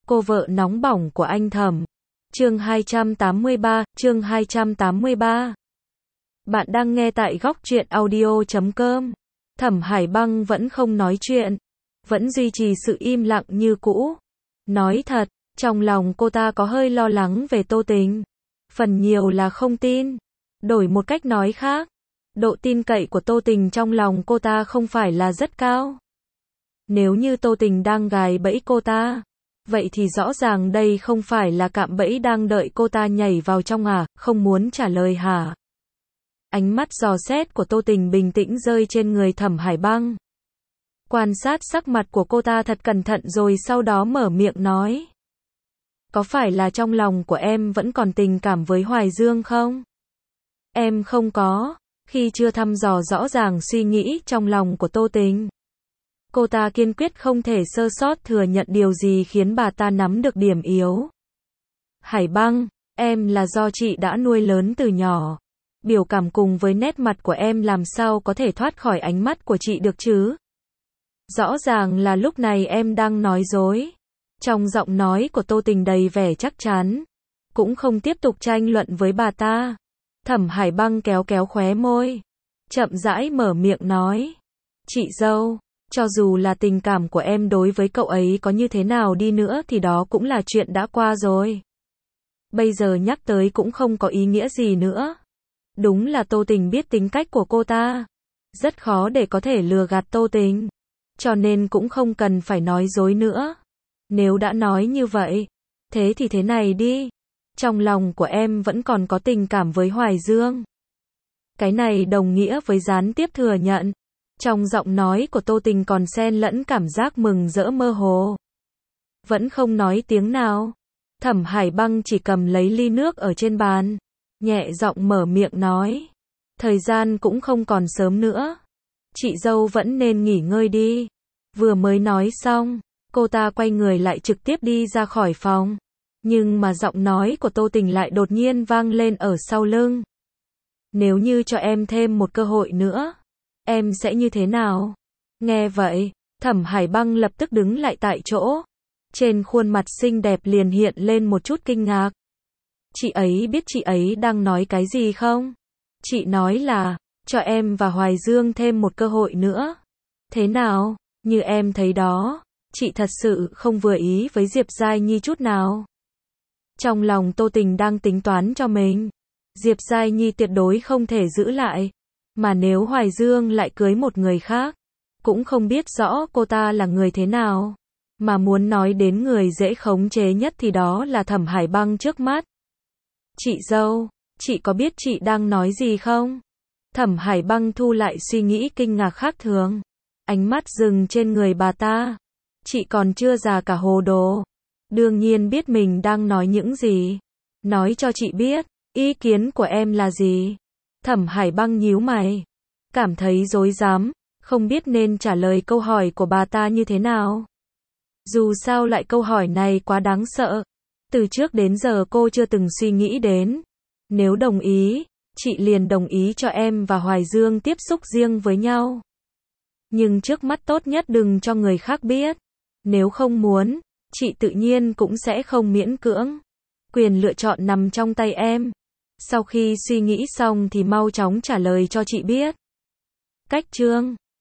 Cô vợ nóng bỏng của anh Thẩm. Chương 283. Bạn đang nghe tại góc truyện audio.com. Thẩm Hải Băng vẫn không nói chuyện, vẫn duy trì sự im lặng như cũ. Nói thật, trong lòng cô ta có hơi lo lắng về Tô Tình. Phần nhiều là không tin. Đổi một cách nói khác, độ tin cậy của Tô Tình trong lòng cô ta không phải là rất cao. Nếu như Tô Tình đang gài bẫy cô ta, vậy thì rõ ràng đây không phải là cạm bẫy đang đợi cô ta nhảy vào trong à, không muốn trả lời hả? Ánh mắt dò xét của Tô Tình bình tĩnh rơi trên người Thẩm Hải Băng. Quan sát sắc mặt của cô ta thật cẩn thận rồi sau đó mở miệng nói. Có phải là trong lòng của em vẫn còn tình cảm với Hoài Dương không? Em không có. Khi chưa thăm dò rõ ràng suy nghĩ trong lòng của Tô Tình, cô ta kiên quyết không thể sơ sót thừa nhận điều gì khiến bà ta nắm được điểm yếu. Hải Băng, em là do chị đã nuôi lớn từ nhỏ. Biểu cảm cùng với nét mặt của em làm sao có thể thoát khỏi ánh mắt của chị được chứ? Rõ ràng là lúc này em đang nói dối. Trong giọng nói của Tô Tình đầy vẻ chắc chắn, cũng không tiếp tục tranh luận với bà ta. Thẩm Hải Băng kéo kéo khóe môi, chậm rãi mở miệng nói. Chị dâu, cho dù là tình cảm của em đối với cậu ấy có như thế nào đi nữa thì đó cũng là chuyện đã qua rồi. Bây giờ nhắc tới cũng không có ý nghĩa gì nữa. Đúng là Tô Tình biết tính cách của cô ta. Rất khó để có thể lừa gạt Tô Tình. Cho nên cũng không cần phải nói dối nữa. Nếu đã nói như vậy, thế thì thế này đi. Trong lòng của em vẫn còn có tình cảm với Hoài Dương. Cái này đồng nghĩa với gián tiếp thừa nhận. Trong giọng nói của Tô Tình còn xen lẫn cảm giác mừng rỡ mơ hồ. Vẫn không nói tiếng nào. Thẩm Hải Băng chỉ cầm lấy ly nước ở trên bàn, nhẹ giọng mở miệng nói. Thời gian cũng không còn sớm nữa. Chị dâu vẫn nên nghỉ ngơi đi. Vừa mới nói xong, cô ta quay người lại trực tiếp đi ra khỏi phòng. Nhưng mà giọng nói của Tô Tình lại đột nhiên vang lên ở sau lưng. Nếu như cho em thêm một cơ hội nữa, em sẽ như thế nào? Nghe vậy, Thẩm Hải Băng lập tức đứng lại tại chỗ. Trên khuôn mặt xinh đẹp liền hiện lên một chút kinh ngạc. Chị ấy biết chị ấy đang nói cái gì không? Chị nói là, cho em và Hoài Dương thêm một cơ hội nữa. Thế nào? Như em thấy đó, chị thật sự không vừa ý với Diệp Giai Nhi chút nào. Trong lòng Tô Tình đang tính toán cho mình. Diệp Giai Nhi tuyệt đối không thể giữ lại. Mà nếu Hoài Dương lại cưới một người khác, cũng không biết rõ cô ta là người thế nào. Mà muốn nói đến người dễ khống chế nhất thì đó là Thẩm Hải Băng trước mắt. Chị dâu, chị có biết chị đang nói gì không? Thẩm Hải Băng thu lại suy nghĩ kinh ngạc khác thường. Ánh mắt dừng trên người bà ta. Chị còn chưa già cả hồ đồ. Đương nhiên biết mình đang nói những gì. Nói cho chị biết, ý kiến của em là gì? Thẩm Hải Băng nhíu mày, cảm thấy rối rắm, không biết nên trả lời câu hỏi của bà ta như thế nào. Dù sao lại câu hỏi này quá đáng sợ. Từ trước đến giờ cô chưa từng suy nghĩ đến. Nếu đồng ý, chị liền đồng ý cho em và Hoài Dương tiếp xúc riêng với nhau. Nhưng trước mắt tốt nhất đừng cho người khác biết. Nếu không muốn, chị tự nhiên cũng sẽ không miễn cưỡng. Quyền lựa chọn nằm trong tay em. Sau khi suy nghĩ xong thì mau chóng trả lời cho chị biết. Cách chương